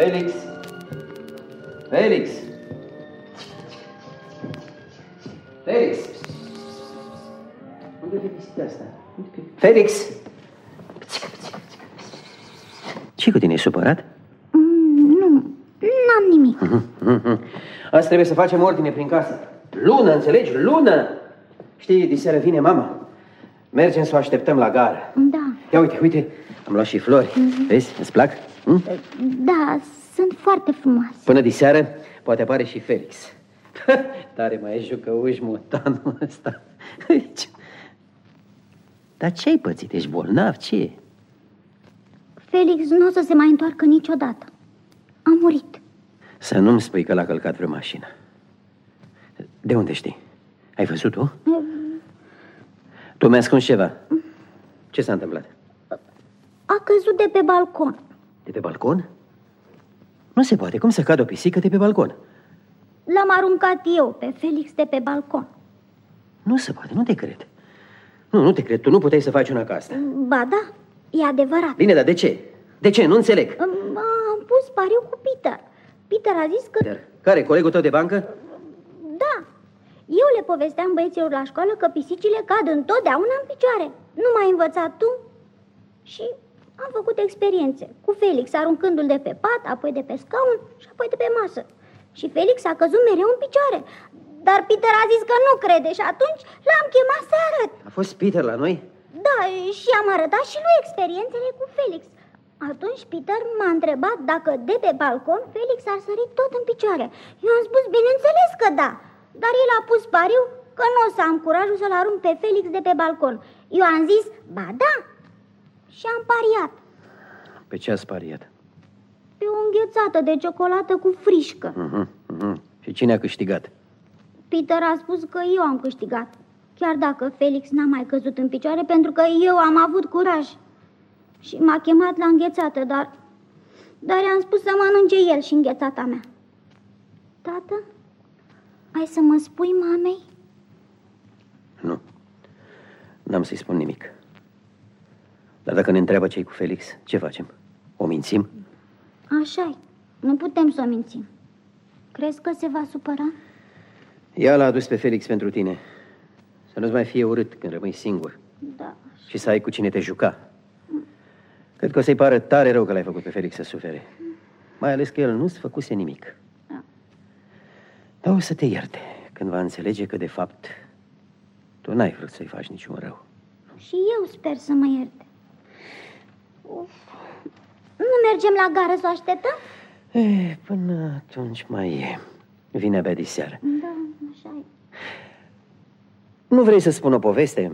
Felix! Felix! Felix! Unde e pisica asta? Felix! Ce cu tine, e supărat? Nu, n-am nimic. Azi trebuie să facem ordine prin casă. Lună, înțelegi? Lună! Știi, diseară vine mama. Mergem să o așteptăm la gară. Da. Ia uite, am luat și flori. Vezi, îți plac? Da, sunt foarte frumoase. Până diseară poate apare și Felix. Tare mai e jucăuș motanul ăsta. Dar ce-ai pățit? Ești bolnav? Ce e? Felix nu o să se mai întoarcă niciodată. A murit. Să nu-mi spui că l-a călcat vreo mașină. De unde știi? Ai văzut-o? Tu mi-ai ascuns ceva. Ce s-a întâmplat? A căzut de pe balcon. De pe balcon? Nu se poate. Cum să cadă o pisică de pe balcon? L-am aruncat eu pe Felix de pe balcon. Nu se poate, nu te cred. Nu te cred, tu nu puteai să faci una ca asta. Ba da, e adevărat. Bine, dar de ce? De ce? Nu înțeleg. Am pus pariu cu Peter. Peter a zis că... Peter? Care, colegul tău de bancă? Da. Eu le povesteam băieților la școală că pisicile cad întotdeauna în picioare. Nu m-ai învățat tu? Și am făcut experiențe cu Felix, aruncându-l de pe pat, apoi de pe scaun și apoi de pe masă. Și Felix a căzut mereu în picioare. Dar Peter a zis că nu crede și atunci l-am chemat să arăt. A fost Peter la noi? Da, și am arătat și lui experiențele cu Felix. Atunci Peter m-a întrebat dacă de pe balcon Felix ar sări tot în picioare. Eu am spus, bineînțeles că da. Dar el a pus pariu că nu o să am curajul să-l arunc pe Felix de pe balcon. Eu am zis, ba da. Și am pariat. Pe ce ați pariat? Pe o înghețată de ciocolată cu frișcă. Și cine a câștigat? Peter a spus că eu am câștigat. Chiar dacă Felix n-a mai căzut în picioare, pentru că eu am avut curaj. Și m-a chemat la înghețată, dar i-am spus să mănânce el și înghețata mea. Tată, ai să mă spui mamei? Nu, n-am să-i spun nimic. Dar dacă ne întreabă ce-i cu Felix, ce facem? O mințim? Așa-i, nu putem să o mințim. Crezi că se va supăra? Ea l-a adus pe Felix pentru tine. Să nu-ți mai fie urât când rămâi singur. Da. Și să ai cu cine te juca. Cred că o să-i pară tare rău că l-ai făcut pe Felix să sufere. Mai ales că el nu-ți făcuse nimic. Da. Dar o să te ierte când va înțelege că, de fapt, tu n-ai vrut să-i faci niciun rău. Și eu sper să mă ierte. Nu mergem la gară să o așteptăm? Până atunci mai e. Vine abia diseară. Da, așa e. Nu vrei să spun o poveste?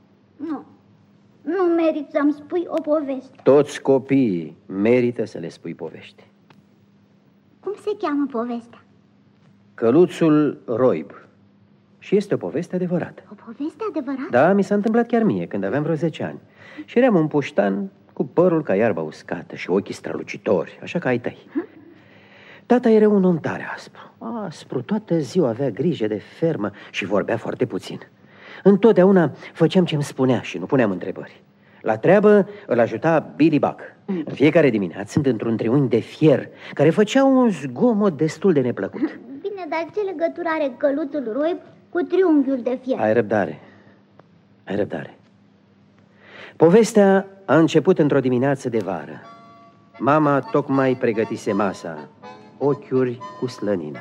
Nu merit să-mi spui o poveste. Toți copiii merită să le spui povești. Cum se cheamă povestea? Căluțul Roib. Și este o poveste adevărată. O poveste adevărată? Da, mi s-a întâmplat chiar mie când aveam vreo 10 ani. Și eram un puștan cu părul ca iarba uscată și ochii strălucitori, așa ca ai tăi. Tata era un om tare aspru, toată ziua avea grijă de fermă și vorbea foarte puțin. Întotdeauna făceam ce-mi spunea și nu puneam întrebări. La treabă îl ajuta Billy Buck. În fiecare dimineață, într-un triunghi de fier care făcea un zgomot destul de neplăcut. Bine, dar ce legătură are căluțul Roib cu triunghiul de fier? Ai răbdare. Povestea a început într-o dimineață de vară. Mama tocmai pregătise masa, ochiuri cu slănină.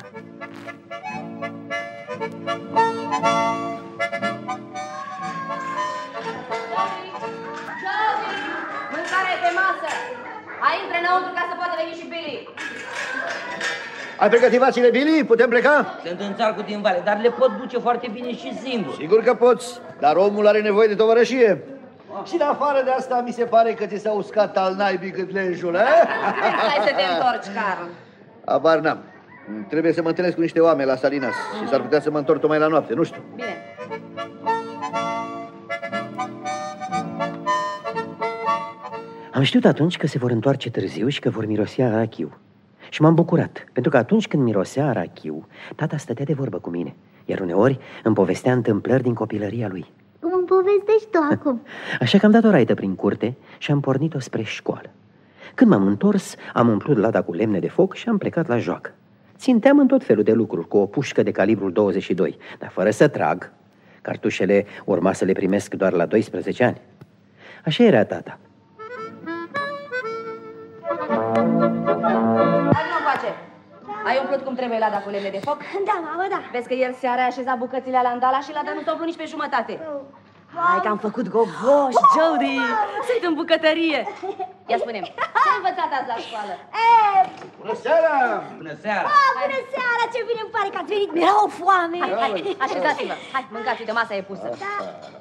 Mâncare pe masă! Hai, intre înăuntru ca să poată veni și Billy. Ai pregătit vațile, Billy? Putem pleca? Sunt în țarcul din vale, dar le pot duce foarte bine și singur. Sigur că poți, dar omul are nevoie de tovărășie. Și de afară de asta mi se pare că ți s-a uscat al naibii cât lenjul, Hai să te întorci, Carl. Abar n-am. Trebuie să mă întâlnesc cu niște oameni la Salinas și s-ar putea să mă întorc tocmai la noapte, nu știu. Bine. Am știut atunci că se vor întoarce târziu și că vor mirosea arachiu. Și m-am bucurat, pentru că atunci când mirosea arachiu, tata stătea de vorbă cu mine, iar uneori îmi povestea întâmplări din copilăria lui. Cum îmi povestești tu acum? Așa că am dat o raită prin curte și am pornit-o spre școală. Când m-am întors, am umplut lada cu lemne de foc și am plecat la joacă. Ținteam în tot felul de lucruri, cu o pușcă de calibrul 22, dar fără să trag. Cartușele urma să le primesc doar la 12 ani. Așa era tata. Hai, nu face. Ai umplut cum trebuie lada cu lemne de foc? Da, mamă, da. Vezi că el seara a așezat bucățile la andala și lada nu s-a umplut nici pe jumătate. Hai că am făcut gogoși, Jody! Sunt în bucătărie! Ia spune-mi, ce ai învățat azi la școală? Bună seara! Bună seara! Bună seara, ce bine îmi pare că ați venit, mi-era o foame. Hai, așezați-vă! Hai, mâncați, uite, masa e pusă. Da.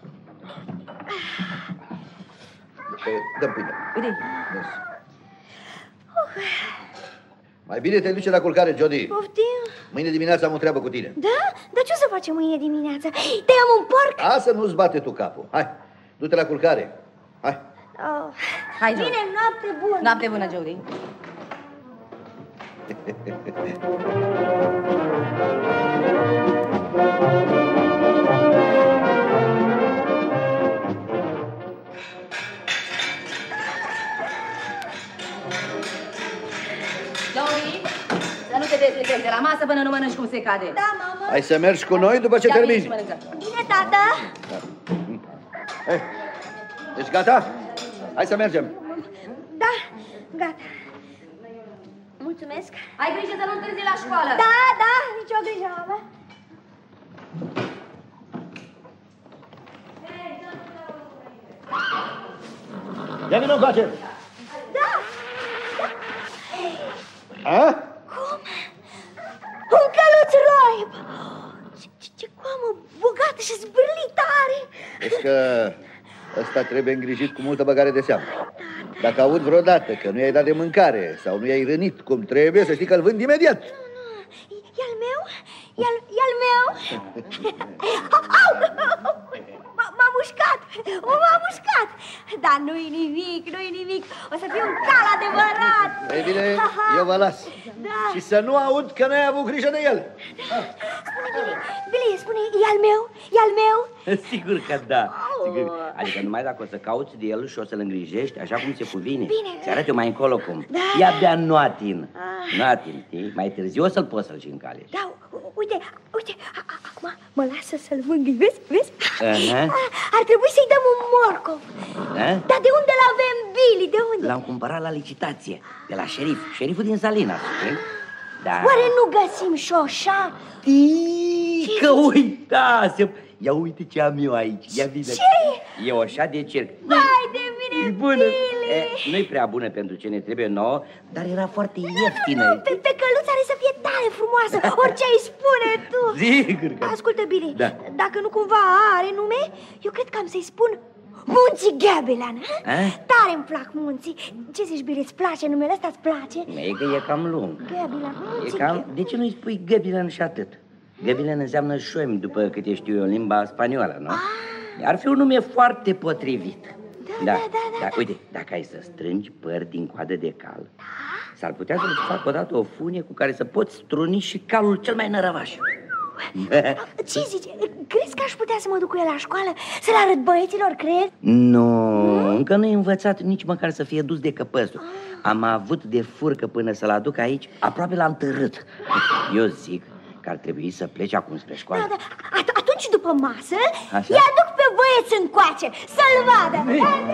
Dă-mi pâine. Uite. Mai bine te duce la culcare, Jody. Poftim? Mâine dimineața am o treabă cu tine. Da? Dar ce o să facem mâine dimineața? Tăiam un porc? Asta nu-ți bate tu capul. Hai, du-te la culcare. Hai. Oh. Hai, Jody. Bine, noapte bună. Noapte bună, Jody. Jody, să nu te dezlegezi de la masă până nu mănânci cum se cade. Da, mamă. Hai să mergi cu noi după ce Ia, termini. vine și mănâncă. Bine, tata. Hai. Ești gata? Hai să mergem. Da, gata. Mulțumesc. Ai grijă să nu întârzi la școală. Da, da, nicio grijă, mamă. Ia vină încoace. Da. A? Cum? Un căluț roib. Ce coamă bogată și zbârlită are. Vezi că ăsta trebuie îngrijit cu multă băgare de seamă. Dacă aud vreodată că nu i-ai dat de mâncare sau nu i-ai rănit cum trebuie, să știi că îl vând imediat. E al meu? E al meu? Au! M-a mușcat! M-a mușcat! Dar nu-i nimic, nu-i nimic. O să fiu un cal adevărat. Ei bine, eu vă las. Da. Și să nu aud că n-ai avut grijă de el. Billy, spune, e al meu? E al meu? Sigur că da. Sigur. Adică numai dacă o să cauți de el și o să-l îngrijești așa cum se cuvine. Bine. Ți arăt eu mai încolo cum. Da. Ia bea noatin. Noatin, știi? Mai târziu o să-l poți să-l și încalești. Da, uite, acum mă lasă să-l mângâi, vezi? Ar trebui să-i dăm un morcov. Dar de unde l-avem, Billy, de unde? L-am cumpărat la licitație, de la șerif, șeriful din Salina, știi? Da. Oare nu găsim șoșa? Că uitase! Ia uite ce am eu aici, ia vină. Ce? E oșa de cerc. Vai de mine, E bună. Billy! Nu-i prea bună pentru ce ne trebuie nouă, dar era foarte ieftină. Pe căluț are să fie tare frumoasă, orice ai spune tu. Sigur că... Ascultă, Billy, Da. dacă nu cumva are nume, eu cred că am să-i spun Munții Gabilan. Tare îmi plac munții. Ce zici, Billy, îți place numele ăsta, îți place? E că e cam lung. Gabilan, Munții De ce nu-i spui Gabilan și atât? Gabilan înseamnă șoim, după câte știu eu, în limba spaniolă, nu? Ar fi un nume foarte potrivit. Da. Uite, dacă ai să strângi păr din coadă de cal, s-ar putea să-ți fac odată o funie cu care să poți struni și calul cel mai nărăvaș. Ce zici? Crezi că aș putea să mă duc cu el la școală? Să-l arăt băieților, crezi? Nu, încă nu-i învățat nici măcar să fie dus de căpăstru. Am avut de furcă până să-l aduc aici, aproape l-am târât. Eu zic că ar trebui să pleci acum spre școală. Da. Atunci, după masă, Așa? îi aduc pe băieți încoace, să-l vadă.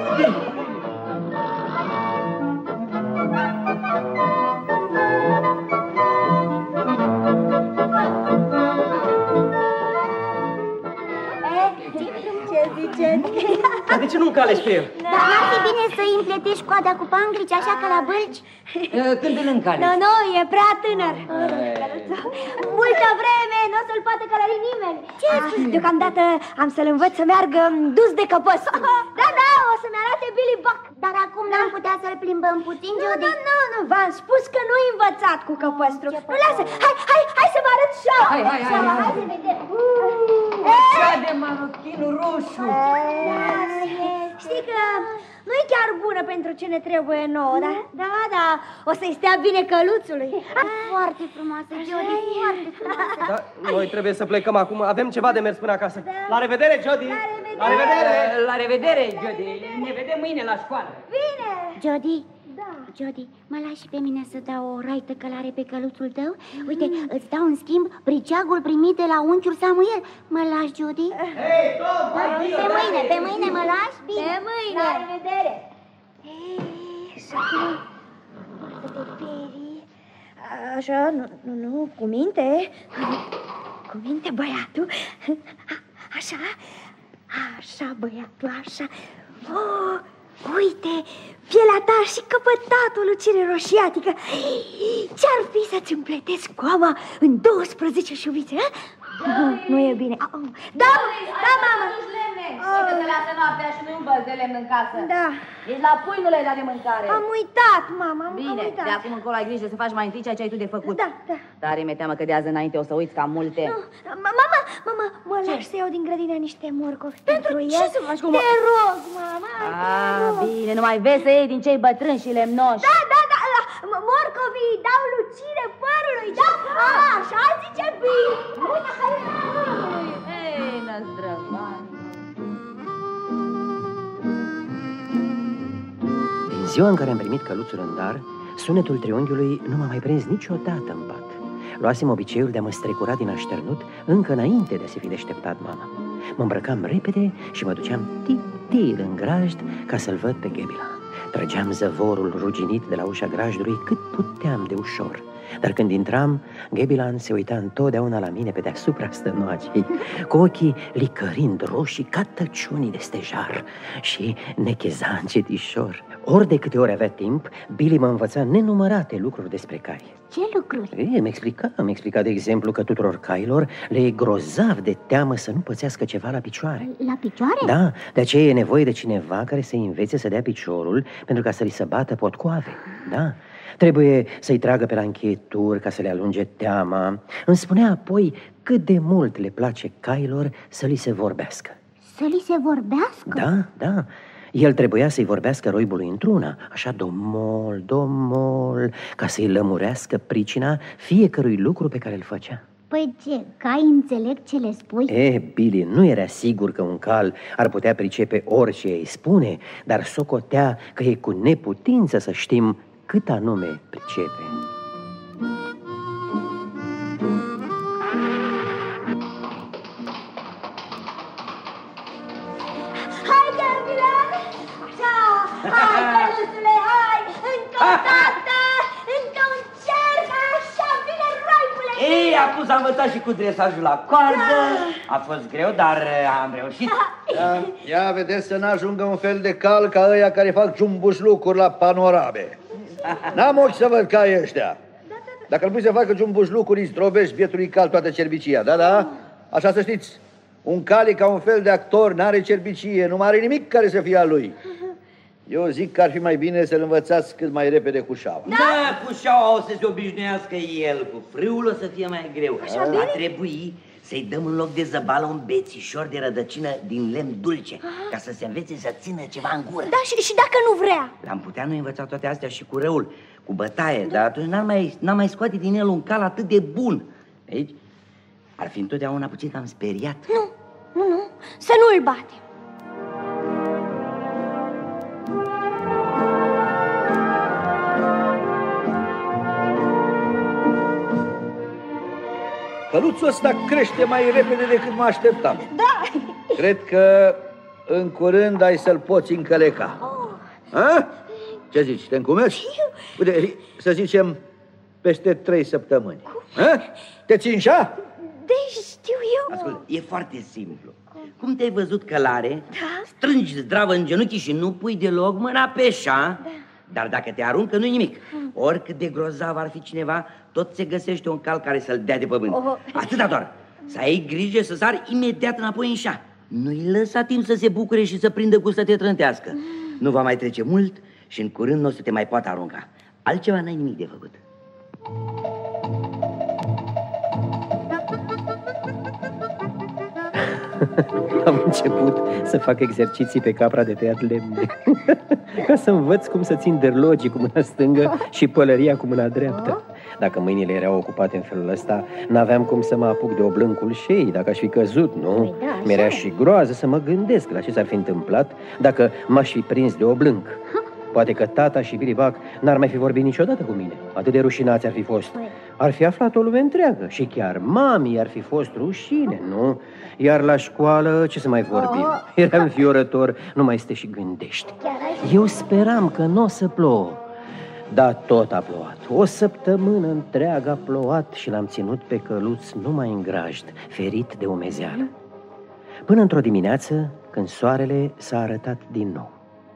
Ce ziceți? Dar de ce nu-mi calești pe el? Dar n-ar fi bine să-i împletești coada cu panglici, așa ca la bălci? Când îl încari? Nu, e prea tânăr. Multă vreme, nu o să-l poată călări nimeni. Ce spui? Deocamdată am să-l învăț să meargă dus de căpăstru. Da, o să-mi arate Billy Buck. Dar acum n-am putea să-l plimbăm puțin, Jody? Nu, v-am spus că nu-i învățat cu căpăstru. Nu, lasă, hai să vă arăt șoa. Hai să vedem. Cea de marochin roșu. Știi că nu e chiar bună pentru ce ne trebuie nouă, da, o să-i stea bine căluțului. Foarte frumoasă, Jody, foarte frumoasă. Da, noi trebuie să plecăm acum, avem ceva de mers până acasă. La revedere, Jody! La revedere! La revedere, Jody. Ne vedem mâine la școală. Bine! Jody, Jody, mă lași și pe mine să dau o raită călare pe căluțul tău? Uite, îți dau în schimb briceagul primit de la unchiul Samuel. Mă lași, Jody? Hei, Tom! Pe mâine mă lași? Bine. Pe mâine! La revedere! Să te perii. Așa, nu, cu minte. Cu minte, băiatul. Așa, băiatul, așa. Oh, uite, pielea ta și căpătatul lucire roșiatică. Ce-ar fi să-ți împletesc coama în 12 șuvițe, a? Nu e bine. Da, mamă. Uite, te lasă noaptea și nu-i un băț de lemn în casă. Da. Ești la pui, nu le-ai dat de mâncare. Am uitat, mama, am Bine, uitat. de acum încolo ai grijă să faci mai întâi ceea ce ai tu de făcut. Da. Tare mi-e teamă că de azi înainte o să uiți cam multe. Mama, mă lași să iau din grădină niște morcovi pentru ce el? să faci cu Te rog, mama. Bine, numai vezi să iei din cei bătrâni și lemnoși. Da, morcovii dau lucire părului, da? Așa zice bine. Hei, năzdrăvani. Din ziua în care am primit căluțul în dar, sunetul triunghiului nu m-a mai prins niciodată în pat. Luasem obiceiul de a mă strecura din așternut încă înainte de a se fi deșteptat mama. Mă îmbrăcam repede și mă duceam tip-tip în grajd ca să-l văd pe Ghebila. Trăgeam zăvorul ruginit de la ușa grajdului cât puteam de ușor. Dar când intram, Ghebilan se uita întotdeauna la mine pe deasupra stănoacei, cu ochii licărind roșii ca tăciunii de stejar, și necheza încetișor. Ori de câte ori avea timp, Billy mă învăța nenumărate lucruri despre cai. Ce lucruri? Mi explica, de exemplu, că tuturor cailor le e grozav de teamă să nu pățească ceva la picioare. La picioare? Da, de aceea e nevoie de cineva care să învețe să dea piciorul pentru ca să li se bată potcoave. Da, trebuie să-i tragă pe la încheieturi ca să le alunge teama. Îmi spunea apoi cât de mult le place cailor să li se vorbească. Să li se vorbească? Da. El trebuia să-i vorbească roibului într-una, așa domol, ca să-i lămurească pricina fiecărui lucru pe care îl făcea. Păi ce, cai înțeleg ce le spui? Billy nu era sigur că un cal ar putea pricepe orice îi spune, dar socotea că e cu neputință să știm cât anume pricepe. Hai, Ghebilan! Așa! Hai, căluțule, hai! Încă o dată! Încă un cerc! Așa! Bine, raibule! Ei, acum s-a învățat și cu dresajul la coardă. A fost greu, dar am reușit. Ia vedeți să n-ajungă un fel de cal ca ăia care fac jumbușlucuri la panorame. N-am ochi să văd ca ăștia. Dacă îl pui să facă jumbușlucuri, îi zdrobești bietului cal toată cerbicia, da? Așa să știți. Un cal e ca un fel de actor, n-are cerbicie, nu mai are nimic care să fie al lui. Eu zic că ar fi mai bine să-l învățați cât mai repede cu șaua. Da, cu șaua o să se obișnuiască el, cu frâul o să fie mai greu. Va trebui să-i dăm în loc de zăbală un bețișor de rădăcină din lemn dulce, ca să se învețe să țină ceva în gură. Da, și dacă nu vrea? L-am putea noi învăța toate astea și cu răul, cu bătaie, dar atunci n-am mai scoate din el un cal atât de bun. Aici ar fi întotdeauna puțin cam speriat. Nu, să nu-l bate. Căluțul ăsta crește mai repede decât mă așteptam. Da. Cred că în curând ai să-l poți încăleca. Ha? Ce zici, te încumeți? Uite, să zicem, peste 3 săptămâni. Ha? Te țin șa? Deci știu eu. Ascultă, e foarte simplu. Cum te-ai văzut călare, strângi zdravă în genunchi și nu pui deloc mâna pe șa. Dar dacă te aruncă, nu-i nimic. Oricât de grozav ar fi cineva, tot se găsește un cal care să-l dea de pământ. Atâta doar. Să ai grijă să sari imediat înapoi în șa. Nu-i lăsa timp să se bucure și să prindă cu să te trântească. Nu va mai trece mult și în curând nu o să te mai poată arunca. Altceva n-ai nimic de făcut. Am început să fac exerciții pe capra de tăiat lemne, ca să învăț cum să țin dărlogii cu mâna stângă și pălăria cu mâna dreaptă. Dacă mâinile erau ocupate în felul ăsta, n-aveam cum să mă apuc de oblâncul șeii, dacă aș fi căzut, nu? Mi-era și groază să mă gândesc la ce s-ar fi întâmplat dacă m-aș fi prins de oblânc. Poate că tata și Billy Buck n-ar mai fi vorbit niciodată cu mine. Atât de rușinați ar fi fost. Ar fi aflat o lume întreagă și chiar mamii ar fi fost rușine, nu? Iar la școală, ce să mai vorbim? Era înfiorător, nu mai stai și gândești. Eu speram că nu o să plouă. Dar tot a plouat. O săptămână întreagă a plouat și l-am ținut pe căluț numai în grajd, ferit de umezeală. Până într-o dimineață, când soarele s-a arătat din nou.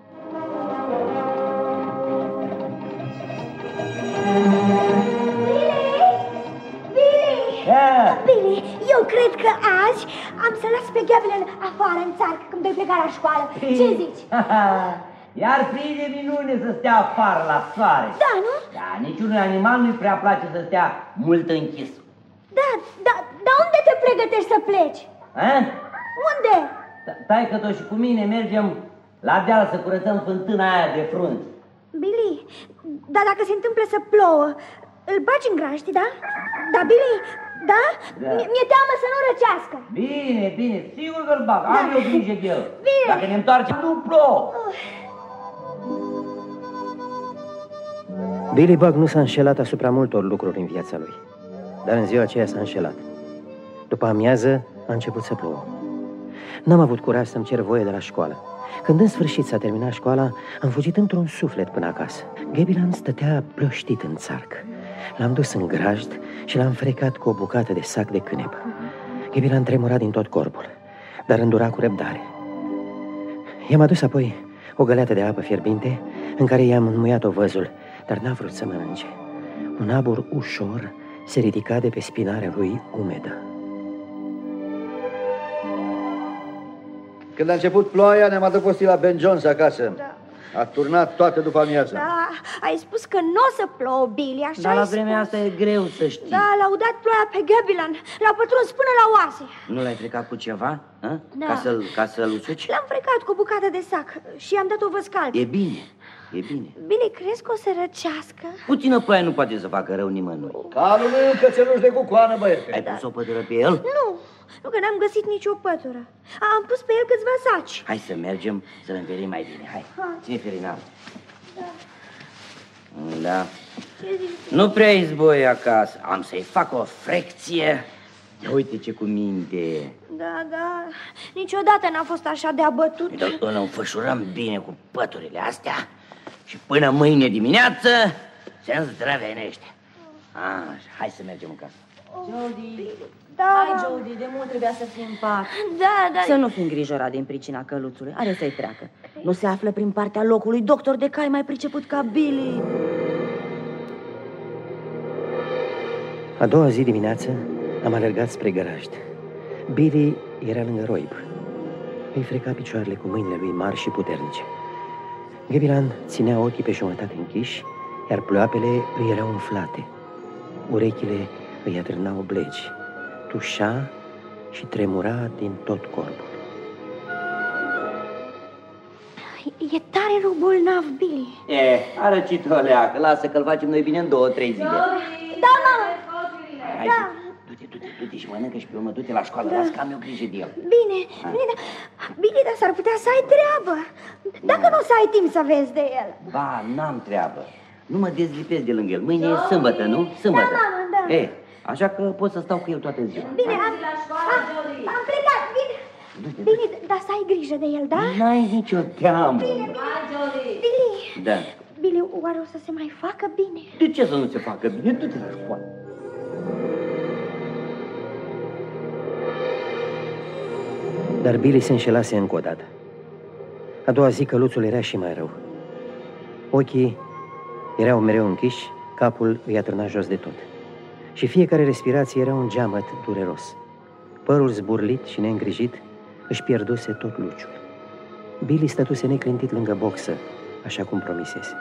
Billy, eu cred că azi am să las pe Gabriel afară în țarcă când voi pleca la școală. Ce zici? Iar prinde minune să stea afară la soare. Da, nu? Da, niciunul animal nu-i prea place să stea mult închis. Dar unde te pregătești să pleci? A? Unde? Taică-t-o și cu mine mergem la deal să curățăm fântâna aia de frunzi. Billy, dar dacă se întâmplă să plouă, îl bagi în graști, da? Da, Billy, da? Mi-e teamă să nu răcească. Bine, bine, sigur că-l bag, am eu grijă de el. Bine. Dacă ne întoarcem, nu plouă. Billy Buck nu s-a înșelat asupra multor lucruri în viața lui, dar în ziua aceea s-a înșelat. După amiază a început să plouă. N-am avut curaj să-mi cer voie de la școală. Când în sfârșit s-a terminat școala, am fugit într-un suflet până acasă. Gabilan stătea plăștit în țarc. L-am dus în grajd și l-am frecat cu o bucată de sac de cânep. Gabilan tremura din tot corpul, dar îndura cu răbdare. I-am adus apoi o găleată de apă fierbinte în care i-am înmuiat ovăzul, dar n-a vrut să mănânce. Un abur ușor se ridica de pe spinarea lui umedă. Când a început ploaia, ne-am adăpostit la Ben Jones acasă. Da. A turnat toată după amiază. Da, ai spus că nu o să plouă, Billy, așa Dar la ai vremea spus. asta e greu să știi. Da, l-a udat ploaia pe Gabilan, l-a pătruns până la oase. Nu l-ai frecat cu ceva? A? Da. Ca să-l usuci? L-am frecat cu o bucată de sac și i-am dat o văz cald. E bine, e bine. Billy, crezi că o să răcească? Puțină ploaie nu poate să facă rău nimănui. Calul meu un cățeluș de cucoană, băiete. Ai pus o pătură pe el? Nu, că n-am găsit nicio pătură. Am pus pe el câțiva saci. Hai să mergem să-l învelim mai bine. Hai, ține ferinal. Da. Nu prea izboi acasă. Am să-i fac o frecție. Uite ce cu minte. Da, niciodată n-a fost așa de abătut. Dar îl înfășurăm bine cu păturile astea și până mâine dimineață se îndrăvenește. Așa, hai să mergem în casă. Jody, Da. hai, Jody, de mult trebuia să fii în pat. Da. Să nu fii îngrijorat din pricina căluțului, are să-i treacă. Nu se află prin partea locului doctor de cai mai priceput ca Billy. A doua zi dimineață am alergat spre garajd. Billy era lângă roib. Îi freca picioarele cu mâinile lui mari și puternice. Gabilan ținea ochii pe jumătate închiși, iar ploapele îi erau umflate. Urechile îi atârnau oblegi. Tușa și tremura din tot corpul. E tare rău bolnav, Billy. A răcit o leacă, lasă că-l facem noi bine în 2-3 zile. Da, mamă. Hai, Da. du-te și mănâncă și pe urmă du-te la școală, las că am eu grijă de el. Bine, Billy, dar s-ar putea să ai treabă. Dacă nu o să ai timp să vezi de el. Ba, n-am treabă. Nu mă dezlipesc de lângă el. Mâine e sâmbătă, nu? Sâmbătă. Da, mamă, da. Așa că pot să stau cu el toată ziua. Bine, am plecat, bine. Bine, dar să ai grijă de el, da? N-ai nicio teamă. Billy, Da. Billy, oare o să se mai facă bine? De ce să nu se facă bine? Du-te la școală. Dar Billy se înșelase încă o dată. A doua zi căluțul era și mai rău. Ochii erau mereu închiși, capul îi atârna jos de tot. Și fiecare respirație era un geamăt dureros. Părul zburlit și neîngrijit își pierduse tot luciul. Billy stătuse neclintit lângă boxă, așa cum promisese.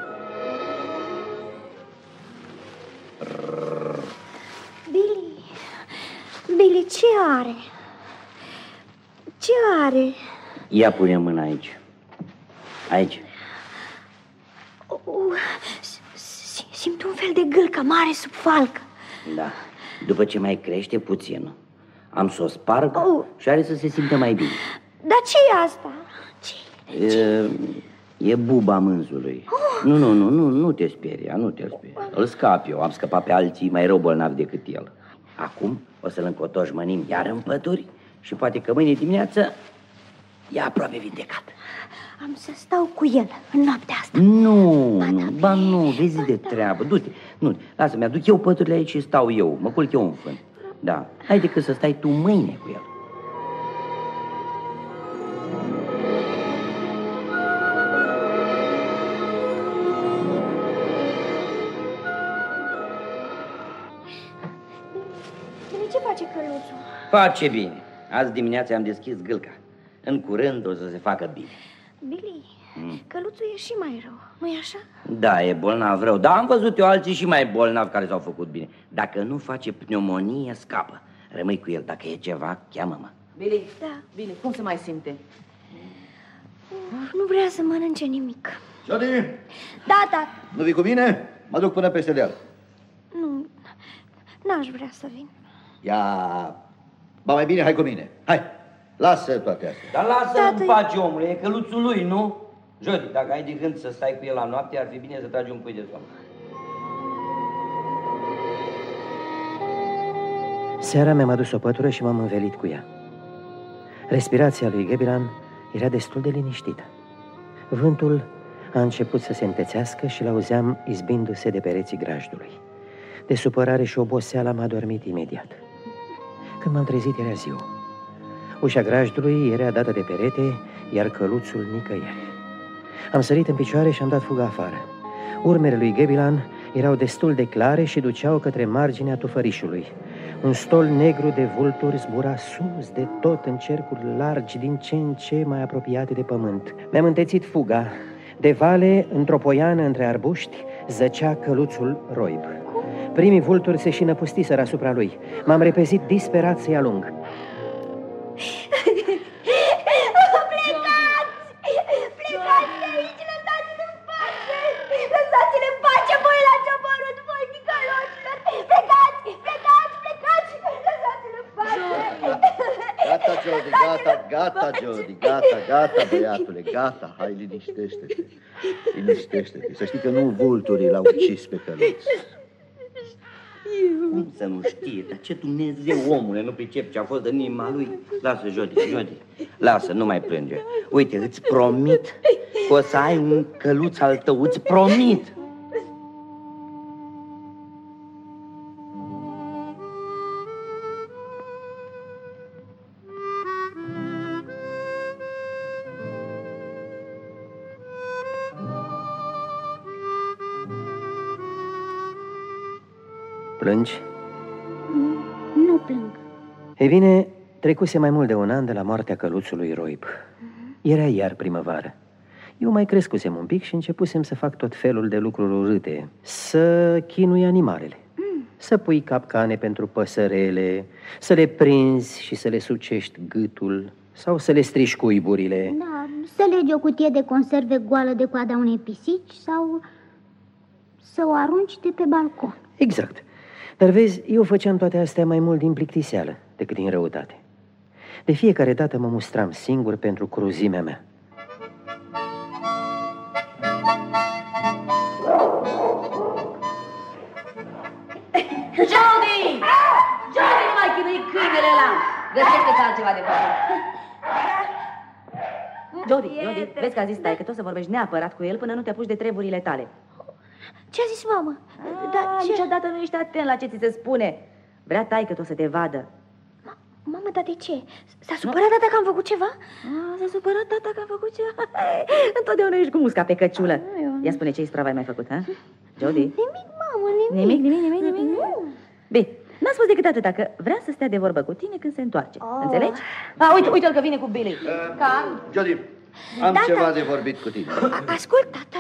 Billy, ce are? Ce are? Ia pune mâna aici. Aici. Simt un fel de gâlcă mare sub falcă. Da. După ce mai crește puțin, am să o sparg și are să se simtă mai bine. Dar ce e asta? E buba mânzului. Nu te speria, nu te speria. Îl scap eu, am scăpat pe alții mai rău bolnavi decât el. Acum o să-l încotoșmănim iar în păduri și poate că mâine dimineață e aproape vindecat. Am să stau cu el în noaptea asta. Nu, vezi de treabă. Du-te, nu, lasă-mi, aduc eu păturile aici și stau eu, mă culc eu în fân. Da, hai decât să stai tu mâine cu el. Ce face căluțul? Face bine. Azi dimineața am deschis gâlca. În curând o să se facă bine. Billy, căluțul e și mai rău, nu-i așa? Da, e bolnav rău, dar am văzut eu alții și mai bolnavi care s-au făcut bine. Dacă nu face pneumonie, scapă. Rămâi cu el, dacă e ceva, cheamă-mă. Billy, Da. Billy, cum se mai simte? Nu vrea să mănânce nimic. Jody, Da, tată. nu vii cu mine? Mă duc până peste deal. Nu, n-aș vrea să vin. Ba mai bine, hai cu mine. Hai, lasă toate astea. Dar lasă-l în pace, omule, e căluțul lui, nu? Jody, dacă ai de gând să stai cu el la noapte, ar fi bine să tragi un pui de somn. Seara mi-am adus o pătură și m-am învelit cu ea. Respirația lui Gebilan era destul de liniștită. Vântul a început să se întețească și l-auzeam izbindu-se de pereții grajdului. De supărare și oboseala m-a dormit imediat. Când m-am trezit era ziua. Ușa grajdului era dată de perete, iar căluțul nicăieri. Am sărit în picioare și am dat fuga afară. Urmele lui Gebilan erau destul de clare și duceau către marginea tufărișului. Un stol negru de vulturi zbura sus de tot în cercuri largi, din ce în ce mai apropiate de pământ. Mi-am întețit fuga. De vale, într-o poiană între arbuști, zăcea căluțul Roib. Primii vulturi se și năpustiseră asupra lui. M-am repezit disperat să-i alung. Plecați de aici, lăsați-l în pace! Lăsați-l în pace, voi l-ați omorât, voi, ticăloșilor! Plecați, lăsați-l în pace! Gata, Jody, Jody, gata, băiatule, gata, hai, liniștește-te, să știi că nu vulturii l-au ucis pe căluț. Cum să nu știe? Dar ce Dumnezeu, omule, nu pricep ce a fost în inima lui? Lasă, Jody, lasă, nu mai plânge. Uite, îți promit că o să ai un căluț al tău, îți promit. Plângi? Nu plâng. Ei bine, trecuse mai mult de un an de la moartea căluțului Roib. Era iar primăvară. Eu mai crescusem un pic și începusem să fac tot felul de lucruri urâte. Să chinui animalele, să pui capcane pentru păsărele, să le prinzi și să le sucești gâtul, sau să le strici cuiburile. Da, să legi o cutie de conserve goală de coada unei pisici sau să o arunci de pe balcon. Exact. Dar vezi, eu făceam toate astea mai mult din plictiseală decât din răutate. De fiecare dată mă mustram singur pentru cruzimea mea. Jody! Jody, nu mai chinui câinele ăla! Găsește-ți altceva de făcut. Jody, vezi că a zis taică tot să vorbești neapărat cu el până nu te apuci de treburile tale. Ce-a zis mama? Dar ce? Niciodată nu ești atent la ce ți se spune. Vrea taică tot să te vadă. Mamă, dar de ce? S-a supărat tata că am făcut ceva? S-a supărat tata că am făcut ceva. Întotdeauna ești cu musca pe căciulă. Ia spune ce ispravă ai mai făcut, ha? Jody? Nimic, mamă, nimic. Nimic? Nu. Bine, n-a spus decât atât, că vrea să stea de vorbă cu tine când se întoarce. Înțelegi? Uite-l că vine cu Billy. Jody, am ceva de vorbit cu tine. Ascult, tata.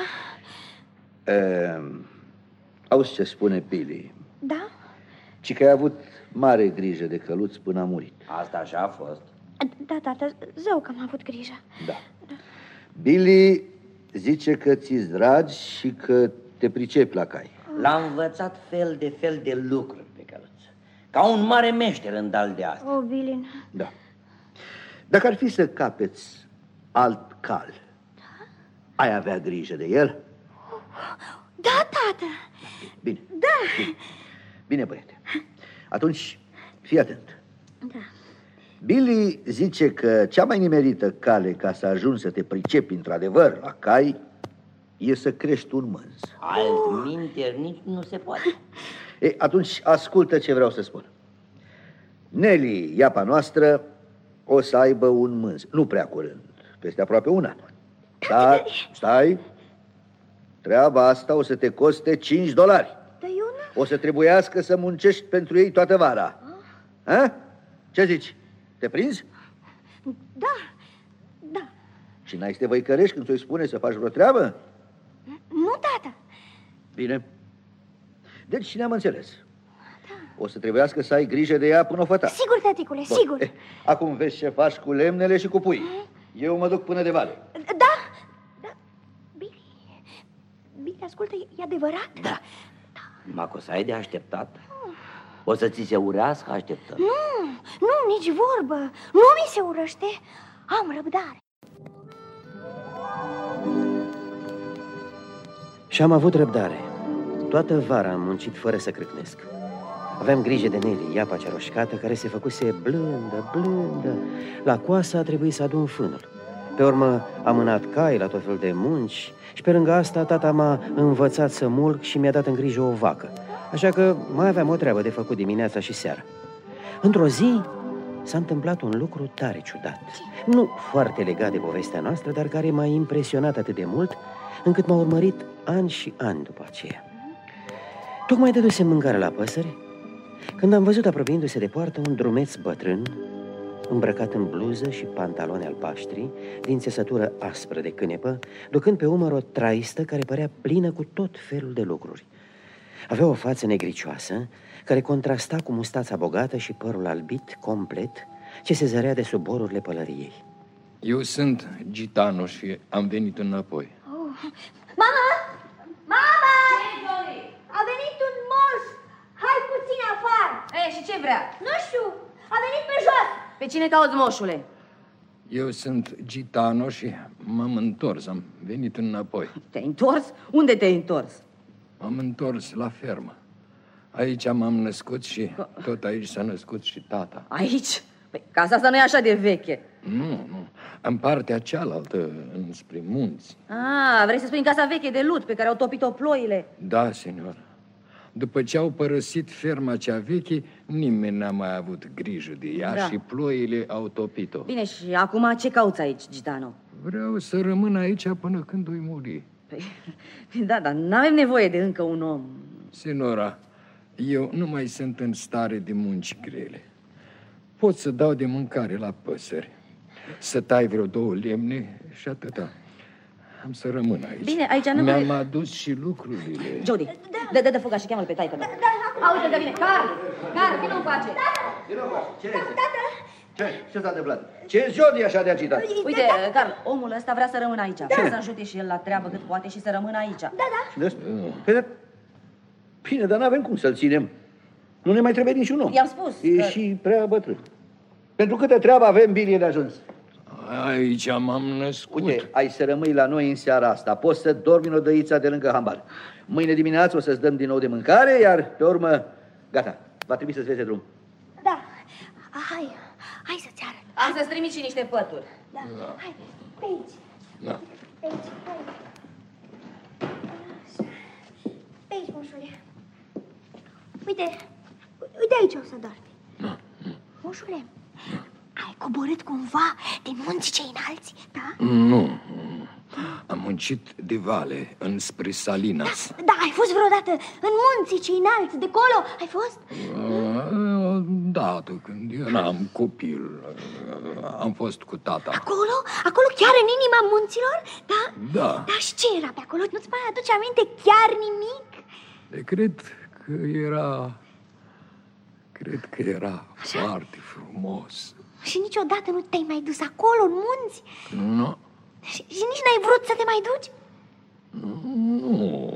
Auzi ce spune Billy? Da? Ci că ai avut mare grijă de căluț până a murit. Asta așa a fost. Da, tata, zău că am avut grijă. Da. Billy zice că ți-s dragi și că te pricepi la cai. L-a învățat fel de lucruri pe căluț. Ca un mare meșter în dal de asta. O, Billy. Da. Dacă ar fi să capeți alt cal, Ai avea grijă de el? Da, tată. Bine. Da. Bine, băiete. Atunci, fii atent. Da. Billy zice că cea mai nimerită cale ca să ajungi să te pricepi într-adevăr la cai e să crești un mânz. Altminteri nici nu se poate. Atunci ascultă ce vreau să spun. Nelly, iapa noastră, o să aibă un mânz. Nu prea curând, peste aproape un an. Dar, stai, treaba asta o să te coste $5. Dar eu nu... O să trebuiască să muncești pentru ei toată vara. Ha? Ce zici? Te prinzi? Da, da. Și n-ai să te văicărești când ți-o spune să faci vreo treabă? Nu, tată. Bine. Deci ne-am înțeles. O să trebuiască să ai grijă de ea până o făta. Sigur, tăticule, sigur. Acum vezi ce faci cu lemnele și cu pui. Eu mă duc până de vale. Da, da. Bine, ascultă, e adevărat? Da. Numai că o să ai de așteptat. O să ți se urească așteptăm. Nu, nici vorbă. Nu mi se urăște. Am răbdare. Și am avut răbdare. Toată vara am muncit fără să crâcnesc. Aveam grijă de Nelly, iapa cea roșcată, care se făcuse blândă. La coasă a trebuit să adun fânul. Pe urmă am mânat cai la tot felul de munci și pe lângă asta tata m-a învățat să mulc și mi-a dat în grijă o vacă. Așa că mai aveam o treabă de făcut dimineața și seara. Într-o zi s-a întâmplat un lucru tare ciudat. Nu foarte legat de povestea noastră, dar care m-a impresionat atât de mult încât m-a urmărit ani și ani după aceea. Tocmai dădusem mâncare la păsări când am văzut apropiindu-se de poartă un drumeț bătrân, îmbrăcat în bluză și pantaloni albaștri, din țesătură aspră de cânepă, ducând pe umăr o traistă care părea plină cu tot felul de lucruri. Avea o față negricioasă, care contrasta cu mustața bogată și părul albit, complet, ce se zărea de sub borurile pălăriei. Eu sunt Gitano și am venit înapoi. Mama! Mama! Ce, Johnny? A venit un moș! Hai puțin afară! Și ce vrea? Nu știu, a venit pe jos! Pe cine cauți, moșule? Eu sunt Gitano și m-am întors, am venit înapoi. Te-ai întors? Unde te-ai întors? M-am întors la fermă. Aici m-am născut și tot aici s-a născut și tata. Aici? Păi, casa asta nu e așa de veche. Nu. În partea cealaltă, înspre munți. Vrei să spui în casa veche de lut pe care au topit-o ploile? Da, senior. După ce au părăsit ferma cea veche, nimeni n-a mai avut grijă de ea și ploile au topit-o. Bine, și acum ce cauți aici, Gitano? Vreau să rămân aici până când voi muri. Păi, da, dar n-avem nevoie de încă un om. Senora, eu nu mai sunt în stare de munci grele. Pot să dau de mâncare la păsări, să tai vreo 2 lemne și atâta. Am să rămân aici. Bine, aici nu Mi-am adus și lucrurile. Jody, dă fuga și cheamă-l pe taică. Auzi că vine. Carl, vină încoace. Ce este? Ce s-a întâmplat? Ce Jody așa de agitat? Uite, Carl, omul ăsta vrea să rămână aici. Vrea să ajute și el la treabă cât poate și să rămână aici. Bine, dar n-avem cum să-l ținem. Nu ne mai trebuie niciun om. I-am spus. E și prea bătrân. Pentru câtă treabă avem, Billy, de ajuns. Aici m-am născut. Uite, ai să rămâi la noi în seara asta. Poți să dormi în odăița de lângă hambar. Mâine dimineață o să-ți dăm din nou de mâncare, iar pe urmă, gata, va trebui să-ți vezi de drum. Da, hai să-ți arăt. Am să-ți trimit și niște pături. Da, hai, pe aici. Da. Pe aici, hai. Pe aici, moșule. Uite aici o să dormi. Moșule, ai coborât cumva de munți cei înalți, da? Nu. Am muncit de vale, înspre Salinas. Da, ai fost vreodată în munții cei înalți, de colo? Ai fost? Da, când eram copil, am fost cu tata. Acolo? Acolo chiar în inima munților? Da? Da. Da, și ce era pe acolo? Nu-ți mai aduce aminte chiar nimic? Cred că era foarte frumos. Și niciodată nu te-ai mai dus acolo, în munți? Nu. Și nici n-ai vrut să te mai duci? Nu.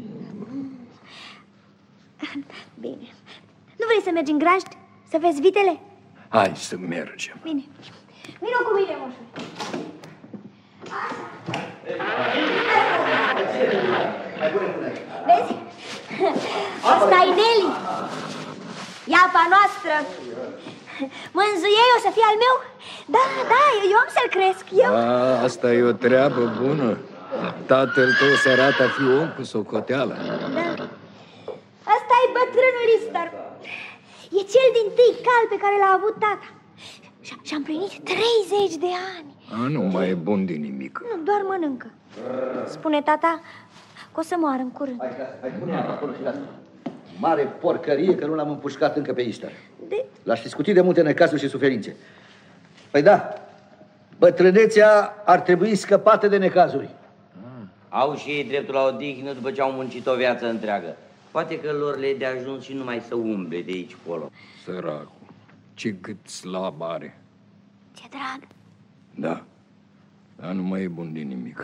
Bine. Nu vrei să mergi în grajd? Să vezi vitele? Hai să mergem. Bine. Vino cu mine, moșule. Vezi? Asta e Nelly. E apa noastră. Mânzuiei o să fie al meu? Da, eu am să-l cresc, eu. Asta e o treabă bună. Tatăl tău se arată a fi om cu socoteală. Da. Asta e bătrânul Easter. E cel dintâi cal pe care l-a avut tata. Și-a împlinit 30 de ani. Nu mai e bun de nimic. Nu, doar mănâncă. Spune tata că o să moară în curând. Hai. Mare porcărie că nu l-am împușcat încă pe Easter. L-aș fi scutit de multe necazuri și suferințe. Păi da, bătrânețea ar trebui scăpată de necazuri. Au și ei dreptul la odihnă după ce au muncit o viață întreagă. Poate că lor le e de ajuns și numai să umble de aici colo. Săracul, ce gât slab are. Ce drag. Da, dar nu mai e bun de nimic.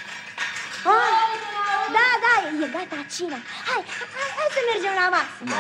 Da, e gata cina. Hai să mergem la masă.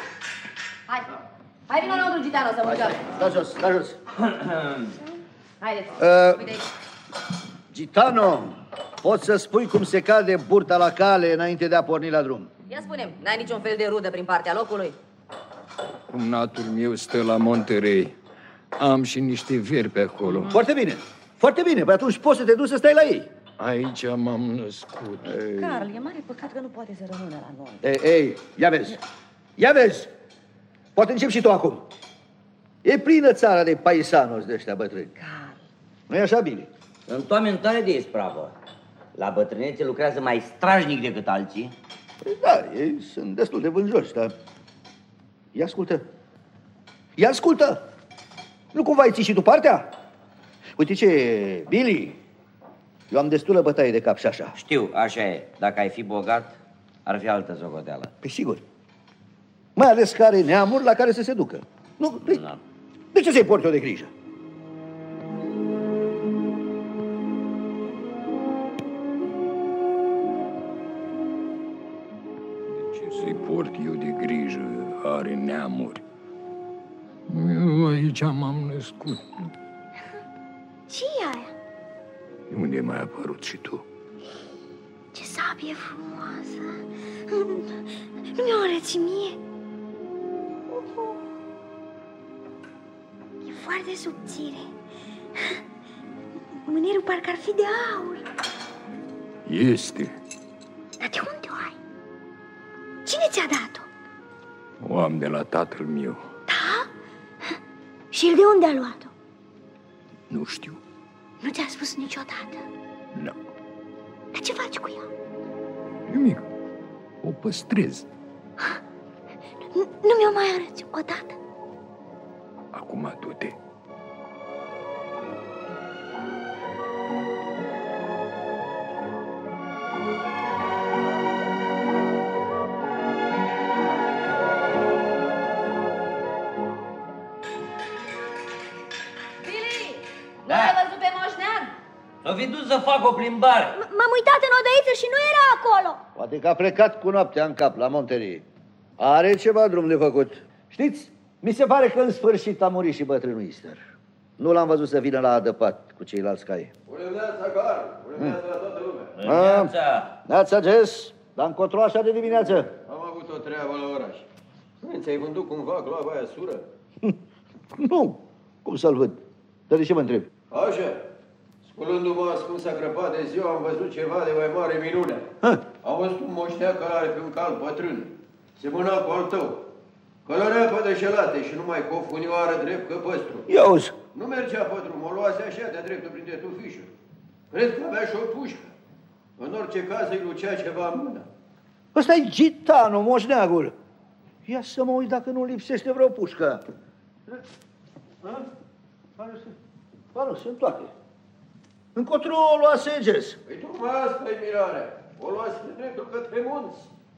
Hai, vină înăuntru, Gitano, să mâncăm. Da jos. Haideți, uite aici. Gitano, poți să spui cum se cade burta la cale înainte de a porni la drum? Ia spune-mi, n-ai niciun fel de rudă prin partea locului? Cumnatul meu stă la Monterey. Am și niște veri pe acolo. Foarte bine, păi atunci poți să te duci să stai la ei. Aici m-am născut. Carl, e mare păcat că nu poate să rămână la noi. Ei, ia vezi. Poate încep și tu acum. E plină țara de paisanos de ăștia bătrâni. Carl. Nu-i așa, Billy? Sunt oameni tare de ispravă. La bătrânețe lucrează mai strajnic decât alții. Da, ei sunt destul de vânjoși, dar... Ia ascultă! Nu cumva ai ții și tu partea? Uite ce, Billy, eu am destulă bătaie de cap și așa. Știu, așa e. Dacă ai fi bogat, ar fi altă socoteală. Păi sigur. Mai ales că are neamuri la care să se ducă. Nu, de ce să-i port eu de grijă? De ce să-i port eu de grijă? Are neamuri. Eu aici m-am născut. Ce-i aia? De unde mai apărut și tu? Ce sabie frumoasă. Nu mi-o arăți mie? E foarte subțire. Mânerul parcă ar fi de aur. Este. Dar de unde o ai? Cine ți-a dat-o? O am de la tatăl meu. Da? Și el de unde a luat-o? Nu știu. Nu ți-a spus niciodată? Nu. Dar ce faci cu ea? Nimic. O păstrez. Nu mi-o mai arăți odată? Acum du-te. S-o fi dus să fac o plimbare. M-am uitat în odăiță și nu era acolo. Poate că a plecat cu noaptea în cap la Monterey. Are ceva drum de făcut. Știți, mi se pare că în sfârșit a murit și bătrânul Easter. Nu l-am văzut să vină la adăpat cu ceilalți cai. Bună dimineața, Carl! Bună dimineața la toată lumea! Neața, Jess, dar încotro așa de dimineață? Am avut o treabă la oraș. Ți-ai vândut cumva gloaba aia sură? Nu, cum să-l văd? Dar de ce mă întreb? Așa. Sculându-mă ascuns a crăpat de ziua, am văzut ceva de mai mare minune. Am văzut un moștea călare pe un cal bătrân. Semăna cu al tău. Călărea pe deșelate și numai cu o funioară drept căpăstru. Ia auzi. Nu mergea pe drum, o luase așa de-a dreptul printre tufișuri. Cred că avea și o pușcă. În orice caz îi lucea ceva în mână. Ăsta-i Gitano, moșneagul. Ia să mă uit dacă nu lipsește vreo pușcă. Nu, sunt toate. Încotro o luase Jess. Păi tocmai asta e mirarea. O luase de dreptul către munți.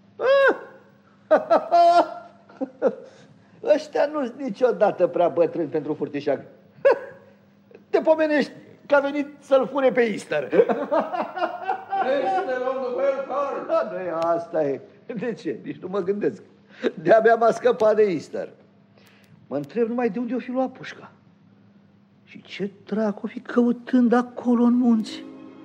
Ăștia nu-s niciodată prea bătrâni pentru furtișag. Te pomenești că a venit să-l fure pe Easter. Vrei să te luăm după el, Carl? Da, asta e. De ce? Nici nu mă gândesc. De-abia m-a scăpat de Easter. Mă întreb numai de unde o fi luat pușca. Și ce dracu o fi căutând acolo în munți?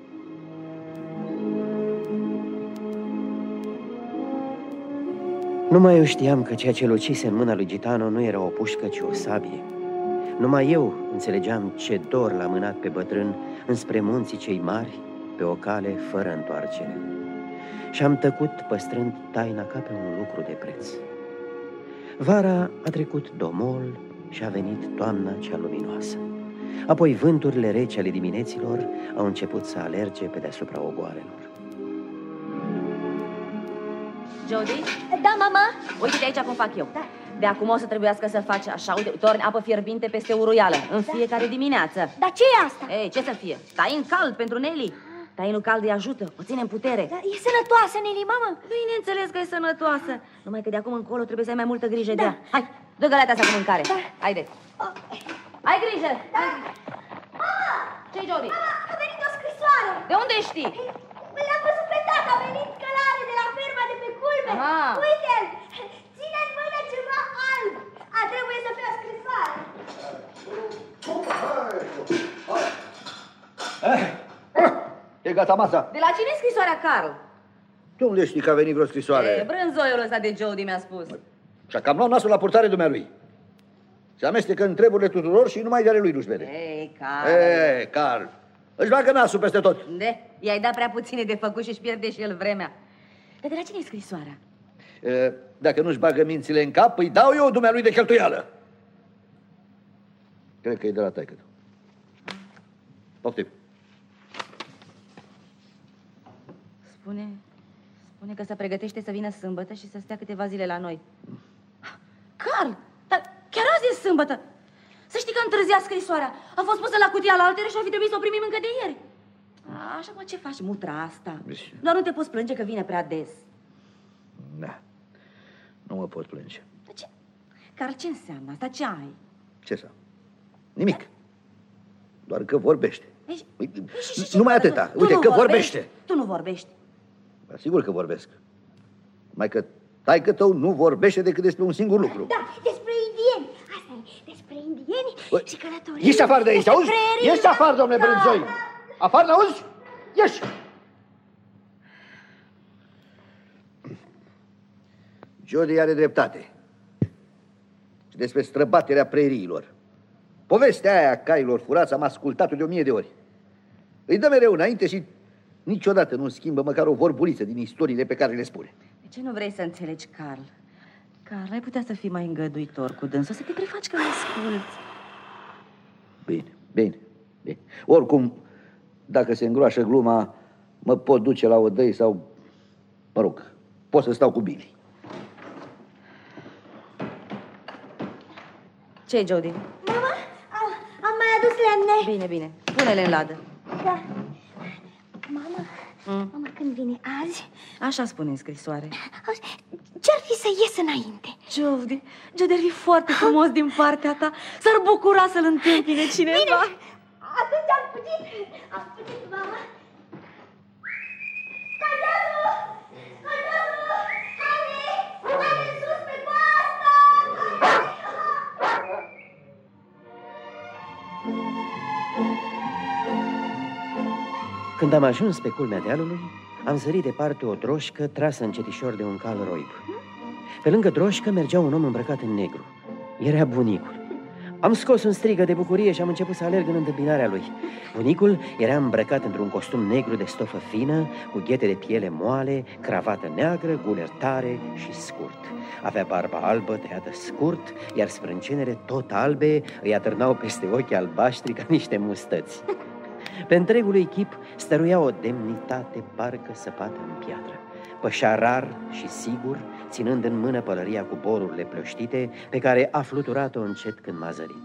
Numai eu știam că ceea ce lucise în mâna lui Gitano nu era o pușcă, ci o sabie. Numai eu înțelegeam ce dor l-a mânat pe bătrân înspre munții cei mari, pe o cale fără întoarcere. Și am tăcut păstrând taina ca pe un lucru de preț. Vara a trecut domol și a venit toamna cea luminoasă. Apoi vânturile reci ale dimineților au început să alerge pe deasupra ogoarelor. Jody? Da, mama? Uite-te aici cum fac eu. Da. De acum o să trebuiască să faci așa, uite, torni apă fierbinte peste uruială în fiecare dimineață. Dar ce e asta? Ei, ce să fie? Tainul cald pentru Nelly. Tainul cald îi ajută, o ține în putere. Da, e sănătoasă, Nelly, mamă? Bineînțeles că e sănătoasă. Numai că de acum încolo trebuie să ai mai multă grijă de ea. Hai, dă găleata asta cu mâncare. Da. Haide. Ai grijă. Da. Mama! Ce-i, Jody? Mama, a venit o scrisoare. De unde știi? L-am văzut pe tata, a venit călare de la ferma de pe culme. Aha. Uite-l, ține în mână ceva alb. Trebuie să fie o scrisoare. E gata masa? De la cine e scrisoarea, Carl? De unde știi că a venit vreo scrisoare? E, brânzoiul ăsta de Jody mi-a spus. Și-a cam luat nasul la purtare dumnealui. Se amestecă în treburile tuturor și numai de ale lui nu-și vede. Ei, Carl. Ei, Carl, își bagă nasul peste tot. De? I-ai dat prea puține de făcut și-și pierde și el vremea. Dar de la cine e scrisoarea? Dacă nu-și bagă mințile în cap, îi dau eu dumnealui de cheltuială. Cred că e de la taică-tu. Poftim. Spune că se pregătește să vină sâmbătă și să stea câteva zile la noi. Carl, dar chiar azi e sâmbătă. Să știi că a întârziat scrisoarea. A fost pusă la cutia la altere și ar fi trebuit să o primim încă de ieri. Așa, mă, ce faci, mutra asta? Doar nu te poți plânge că vine prea des. Da, nu mă pot plânge. Dar ce? Carl, ce înseamnă asta? Ce ai? Ce să? Nimic. Doar că vorbește. Și numai atâta. Uite, că vorbește. Tu nu vorbești. Sigur că vorbesc. Mai că taică tău nu vorbește decât despre un singur lucru. Da, despre indieni. Asta e, despre indieni și călătorii. Ieși afară de aici, auzi? Ieși afară, domnule Brânzoi. Afară, auzi? Ieși! Jody are dreptate. Și despre străbaterea preriilor. Povestea aia a cailor furați am ascultat-o de 1000 de ori. Îi dă mereu înainte și niciodată nu schimbă măcar o vorbuliță din istoriile pe care le spune. De ce nu vrei să înțelegi, Carl? Carl, ai putea să fii mai îngăduitor cu dânsul, să te prefaci că mă asculți. Bine. Oricum, dacă se îngroașă gluma, mă pot duce la odăi sau, mă rog, pot să stau cu Billy. Ce-i, Jody? Mama, am mai adus lemne. Bine, pune-le în ladă. Da. Mama, când vine azi? Așa spune în scrisoare. Ce-ar fi să ies înainte? Jody ar fi foarte frumos din partea ta. S-ar bucura să-l întâmpine cineva. Bine, atunci am fugit, mama. Călăru! Haide sus pe coastă! Când am ajuns pe culmea dealului, am zărit departe o droșcă trasă încetișor de un cal roib. Pe lângă droșcă mergea un om îmbrăcat în negru. Era bunicul. Am scos un strigă de bucurie și am început să alerg în întâmpinarea lui. Bunicul era îmbrăcat într-un costum negru de stofă fină, cu ghete de piele moale, cravată neagră, guler tare și scurt. Avea barba albă tăiată scurt, iar sprâncenele tot albe îi atârnau peste ochi albaștri ca niște mustăți. Pe întregul echip stăruia o demnitate parcă săpată în piatră. Pășea rar și sigur, ținând în mână pălăria cu borurile plăștite, pe care a fluturat-o încet când m-a zărit.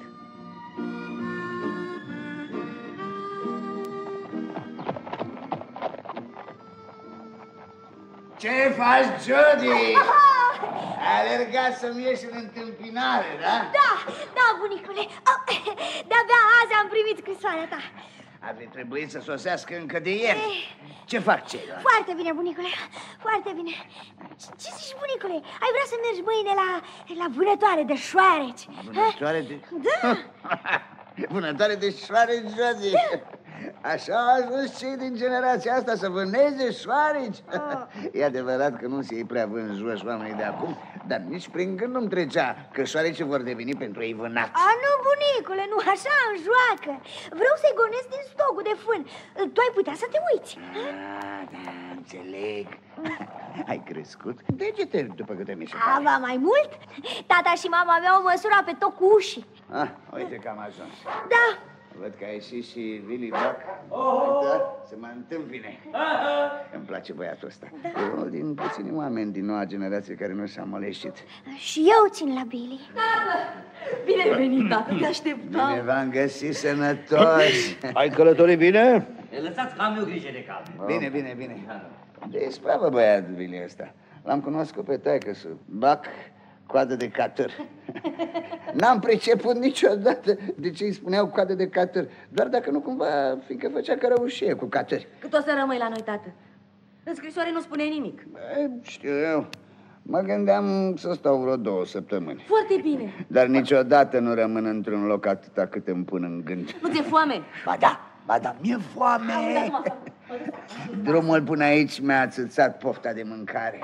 Ce faci, Jody? Ai alergat să-mi ieși în întâmpinare, da? Da, bunicule. De-abia azi am primit scrisoarea ta. Ar fi trebuit să sosească încă de ieri. Ce fac ceilalți? Foarte bine, bunicule, foarte bine. Ce zici, bunicule? Ai vrea să mergi mâine la vânătoare de șoareci? Vânătoare de... Da. Vânătoare de șoareci, Jody. Așa au ajuns cei din generația asta să vâneze șoareci. E adevărat că nu se iei prea vânjoși oamenii de acum, dar nici prin gând nu-mi trecea că șoarece vor deveni pentru ei vânat. Nu, bunicule, nu așa, în joacă. Vreau să-i gonesc din stocul de fân. Tu ai putea să te uiți. Da, înțeleg. Ai crescut degete, după câte mi se pare. Ava, mai mult? Tata și mama aveau măsura pe tot cu ușii. Uite că am ajuns. Da. Văd că a ieșit și Willy Buck. Uite, se mă întâmpine. Îmi place băiatul ăsta. E unul din puțini oameni din noua generație care nu s-a moleșit. Și eu țin la Billy. Bine ai venit, tată, te așteptam. Bine v-am găsit sănătoși. Ai călătorit bine? Lăsați că am eu grijă de cal. Bine. De spravă băiat Willy ăsta. L-am cunoscut pe taică-su. Buck, coadă de catâr. N-am priceput niciodată de ce îi spuneau coadă de catâr. Doar dacă nu cumva, fiindcă făcea cărăușie cu catâri. Cât o să rămâi la noi, tată? În scrisoare nu spune nimic. Știu eu. Mă gândeam să stau vreo 2 săptămâni. Foarte bine. Dar niciodată nu rămân într-un loc atâta cât îmi pun în gând. Nu ți-e foame? Ba da, mi-e foame. Drumul până aici mi-a atâțat pofta de mâncare.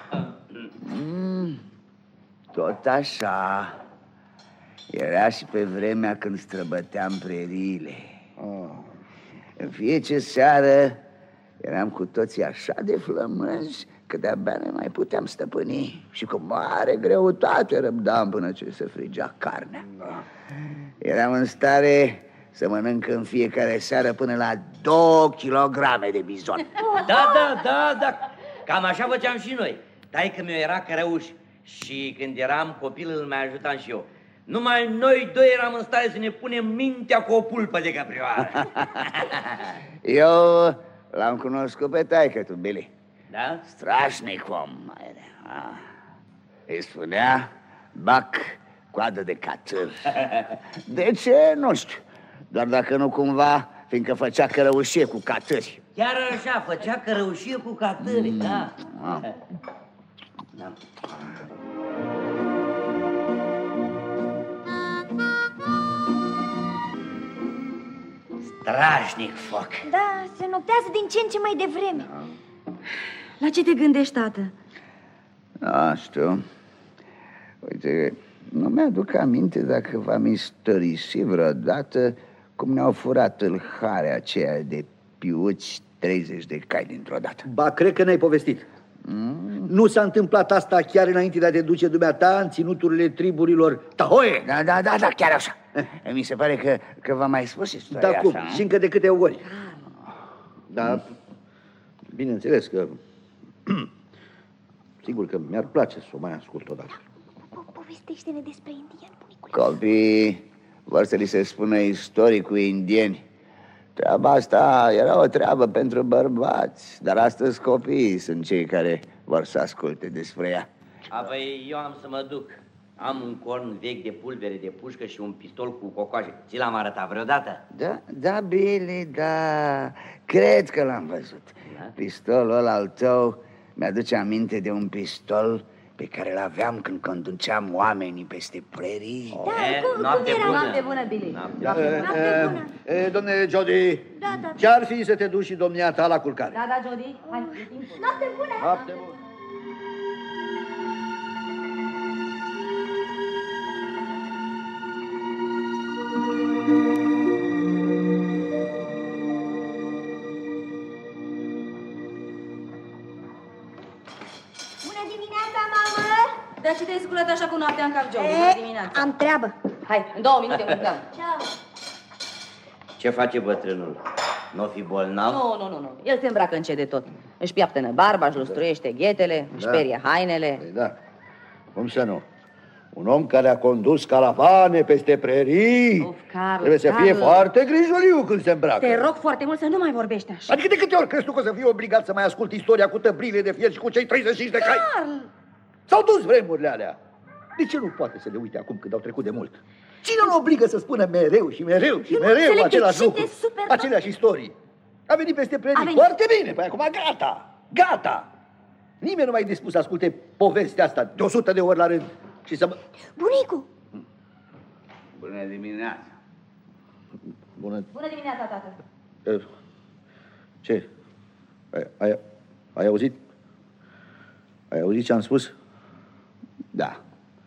Tot așa. Era și pe vremea când străbăteam preriile. În fiecare seară eram cu toții așa de flămânzi că de-abia ne mai puteam stăpâni. Și cu mare greutate răbdam până ce se frigea carnea. Eram în stare să mănânc în fiecare seară până la 2 kilograme de bizon. Da, cam așa făceam și noi. Taică-miu era cărăuș și când eram copil îl mai ajutam și eu. Numai noi doi eram în stare să ne punem mintea cu o pulpă de căprioară. Eu l-am cunoscut pe taică-tu, Billy. Da? Strașnic om era. Îi spunea Buck, coadă de catâr. De ce? Nu știu. Doar dacă nu cumva, fiindcă făcea cărăușie cu catâri. Chiar așa, făcea cărăușie cu catâri, da. Strașnic foc. Da, se noptează din ce în ce mai devreme. La ce te gândești, tată? Știu. Uite, nu mi-aduc aminte dacă v-am istorisit vreodată cum ne-au furat tâlharea aceea de piuți 30 de cai dintr-o dată. Ba, cred că n-ai povestit. Nu s-a întâmplat asta chiar înainte de a te duce dumneata în ținuturile triburilor Tahoe? Da, chiar așa. Mi se pare că v-am mai spus istoria Da, cum? așa. Și încă de câte ori. Da, bineînțeles că... Sigur că mi-ar place să o mai ascult odată. Povestește-ne despre indieni, bunicule. Copii vor să li se spună istorii cu indieni. Treaba asta era o treabă pentru bărbați, dar astăzi copiii sunt cei care vor să asculte despre ea. Apoi eu am să mă duc. Am un corn vechi de pulbere de pușcă și un pistol cu cocoaje. Ți l-am arătat vreodată? Da, Billy, da. Cred că l-am văzut. Da? Pistolul ăla al tău mi-aduce aminte de un pistol pe care l-aveam când conduceam oamenii peste prerii. Noapte bună. Noapte bună, Billy. Noapte bună. Domne Jody, Da. ce-ar fi să te duci și domniata la culcare? Da, Jody, hai, e timpul. Noapte bună. Noapte bună. Bună dimineața, mamă. Dar ce te-ai sculat așa cu noaptea în cap, Jody? Bună dimineața. Am treabă. Hai, în 2 minute mâncăm. Ciao. Ce face bătrânul? Nu fi bolnav? Nu. El se îmbracă încet de tot. Își piaptănă barba, își lustruiește ghetele, își perie hainele. Păi da, cum să nu? Un om care a condus caravane peste prerii Carl, trebuie să fie foarte grijuliu când se îmbracă. Te rog foarte mult să nu mai vorbești așa. Adică de câte ori crezi tu că o să fii obligat să mai ascult istoria cu tăbrile de fier și cu cei 35 de cai? Carl! S-au dus vremurile alea. De ce nu poate să le uite acum când au trecut de mult? Cine îl obligă să spună mereu și mereu și mereu același lucru, aceleași istorii? A venit peste prerii foarte bine, păi acum gata. Nimeni nu mai e dispus să asculte povestea asta de 100 de ori la rând și să... Bunicu! Bună dimineața. Bună dimineața, tată. Ce? Ai auzit? Ai auzit ce am spus? Da.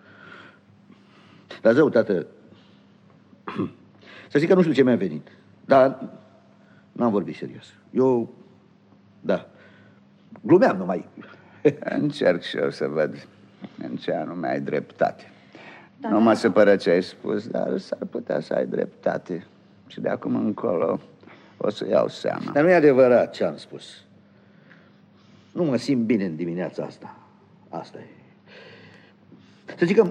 Dar zău, tată, să zic că nu știu ce mi-a venit, dar n-am vorbit serios. Eu, da, glumeam numai. Încerc și eu să văd în ce anume ai dreptate. Nu mă supără ce ai spus, dar s-ar putea să ai dreptate. Și de acum încolo o să iau seama. Dar nu e adevărat ce am spus. Nu mă simt bine în dimineața asta. Asta e. Să zic că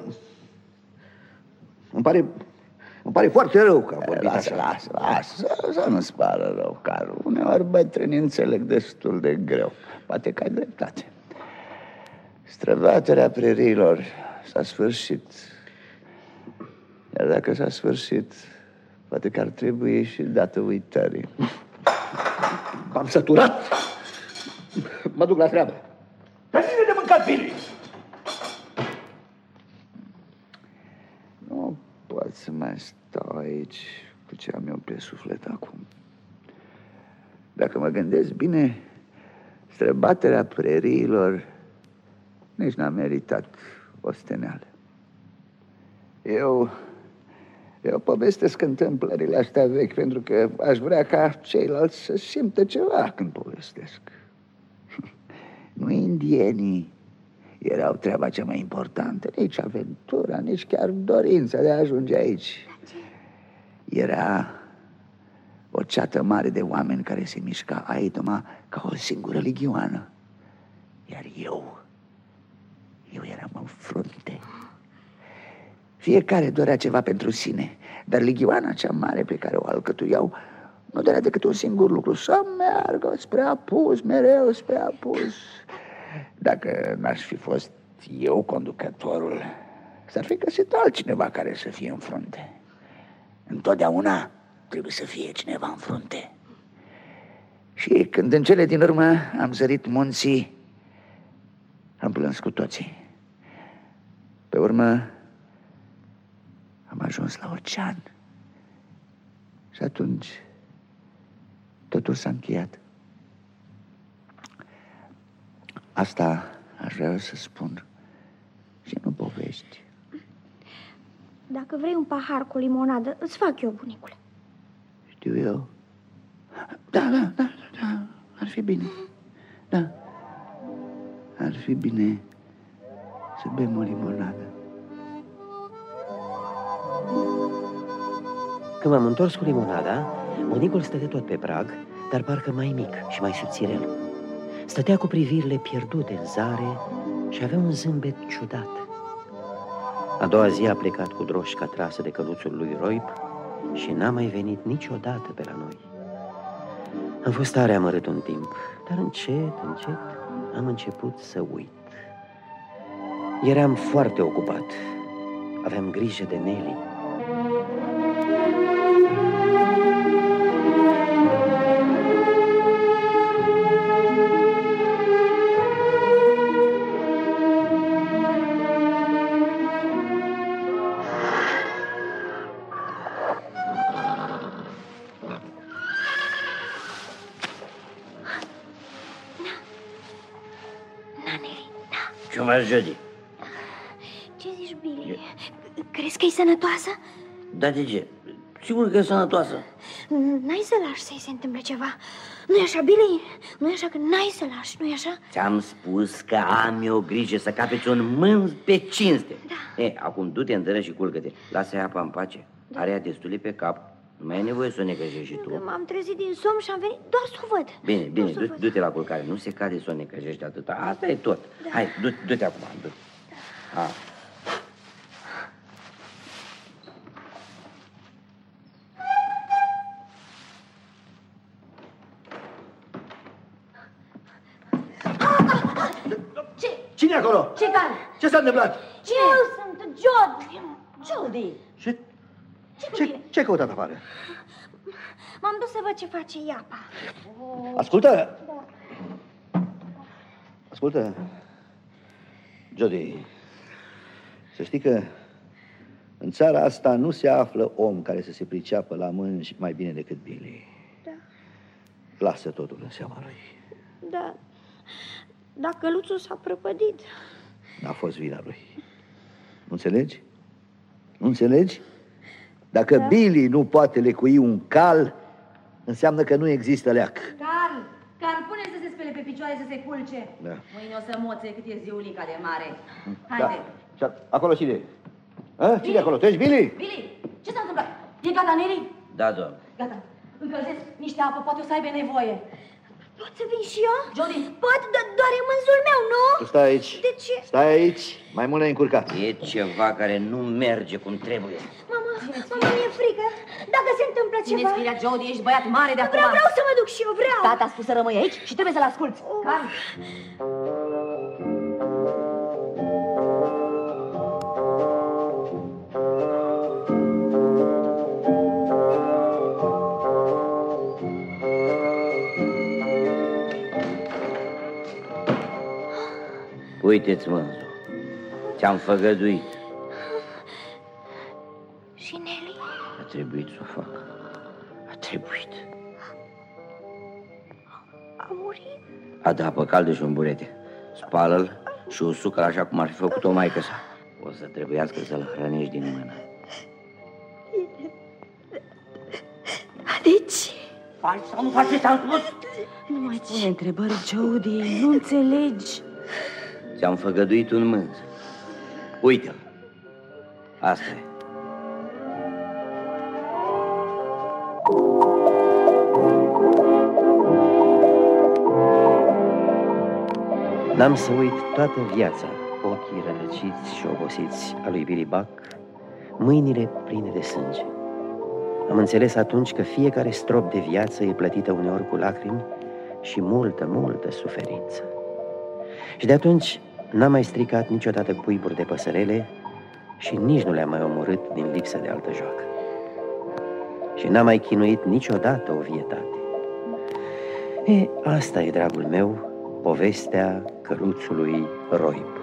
îmi pare foarte rău că am vorbit așa. Lasă, să nu-ți pară rău, Carl. Uneori bătrânii înțeleg destul de greu. Poate că ai dreptate. Străbaterea preriilor s-a sfârșit. Iar dacă s-a sfârșit, poate că ar trebui și dată uitării. M-am săturat. Mă duc la treabă. Termină de mâncat, Billy! Nu pot să mai stau aici cu ce am eu pe suflet acum. Dacă mă gândesc bine, străbaterea preriilor nici n-a meritat osteneală. Eu povestesc întâmplările astea vechi pentru că aș vrea ca ceilalți să simtă ceva când povestesc. Nu indienii erau treaba cea mai importantă, nici aventura, nici chiar dorința de a ajunge aici. Era o ceată mare de oameni care se mișca aici numai ca o singură ligioană. Iar eu eram în frunte. Fiecare dorea ceva pentru sine, dar ligioana cea mare pe care o alcătuiau nu dorea decât un singur lucru: să meargă spre apus, mereu spre apus. Dacă n-aș fi fost eu conducătorul, s-ar fi găsit altcineva care să fie în frunte. Întotdeauna trebuie să fie cineva în frunte. Și când în cele din urmă am zărit munții, am plâns cu toții. Pe urmă am ajuns la ocean. Și atunci totul s-a încheiat. Asta aș vrea să spun și nu povești. Dacă vrei un pahar cu limonadă, îți fac eu, bunicule. Știu eu. Da, ar fi bine. Da, ar fi bine să bem o limonadă. Când m-am întors cu limonada, bunicul stătea tot pe prag, dar parcă mai mic și mai subțirel. Stătea cu privirile pierdute în zare și avea un zâmbet ciudat. A doua zi a plecat cu droșca trasă de căluțul lui Roip și n-a mai venit niciodată pe la noi. Am fost tare amărât un timp, dar încet am început să uit. Eram foarte ocupat. Aveam grijă de Nelly. Ce faci, Jody? Ce zici, Billy? Crezi că e sănătoasă? Da, de ce? Sigur că e sănătoasă. N-ai să lași să-i se întâmple ceva. Nu-i așa, Billy? Nu-i așa că n-ai să lași, nu-i așa? Ți-am spus că am eu grijă să capeți un mânz pe cinste. Da. Acum du-te în dără și culcă-te. Lasă-i apa în pace. Da. Are ea destule pe cap. Nu mai ai nevoie să o necăjești și tu. M-am trezit din somn și am venit doar să o văd. Bine, du-te la culcare. Nu se cade să o necăjești atâta. Asta e tot. Da. Hai, du-te acum. Du-te. Da. Cine e acolo? Ce care? Ce s-a întâmplat? Eu sunt Jody. Ce căutat afară? M-am dus să văd ce face Iapa. Ascultă! Ascultă, Jody, să știi că în țara asta nu se află om care să se priceapă la mânci mai bine decât Billy. Da. Lasă totul în seama lui. Da. Dacă căluțul s-a prăpădit. N-a fost vina lui. înțelegi? Nu înțelegi? Dacă Billy nu poate lecui un cal, înseamnă că nu există leac. Carl, pune-l să se spele pe picioare, să se culce. Da. Mâine o să moțe cât e ziulica de mare. Haide. Da. Acolo cine e? Cine acolo? Tu ești Billy? Billy, ce s-a întâmplat? E gata, Nelly? Da, doamnă. Gata. Încălzesc niște apă, poate o să aibă nevoie. Pot să vin și eu? Jody. Pot, doar e mânzul meu, nu? Tu stai aici. De ce? Stai aici. Mai mult ne-ai încurcat. E ceva care nu merge cum trebuie. Mama, mi-e frică. Dacă se întâmplă ceva... Ține-ți firea, Jody, ești băiat mare de acum. Vreau să mă duc și eu, vreau. Tata a spus să rămâi aici și trebuie să-l asculți. Carl. Uite-ți, mânzu, ți-am făgăduit. Și Nelly? A trebuit să o fac. A trebuit. A murit? A da apă caldă și un burete. Spală-l și usucă-l așa cum ar fi făcut-o maică-sa. O să trebuiască să-l hrănești din mână. Deci? Faci sau nu faci ce ți-am spus? Nu mai pune întrebări, Jody, nu înțelegi. Ți-am făgăduit un mânz. Uite-l. Asta e. N-am să uit toată viața ochii rătăciți și obosiți a lui Billy Buck, mâinile pline de sânge. Am înțeles atunci că fiecare strop de viață e plătită uneori cu lacrimi și multă, multă suferință. Și de atunci n-am mai stricat niciodată cuiburi de păsărele și nici nu le-am mai omorât din lipsă de altă joacă. Și n-am mai chinuit niciodată o vietate. Asta e, dragul meu, povestea căruțului Roip.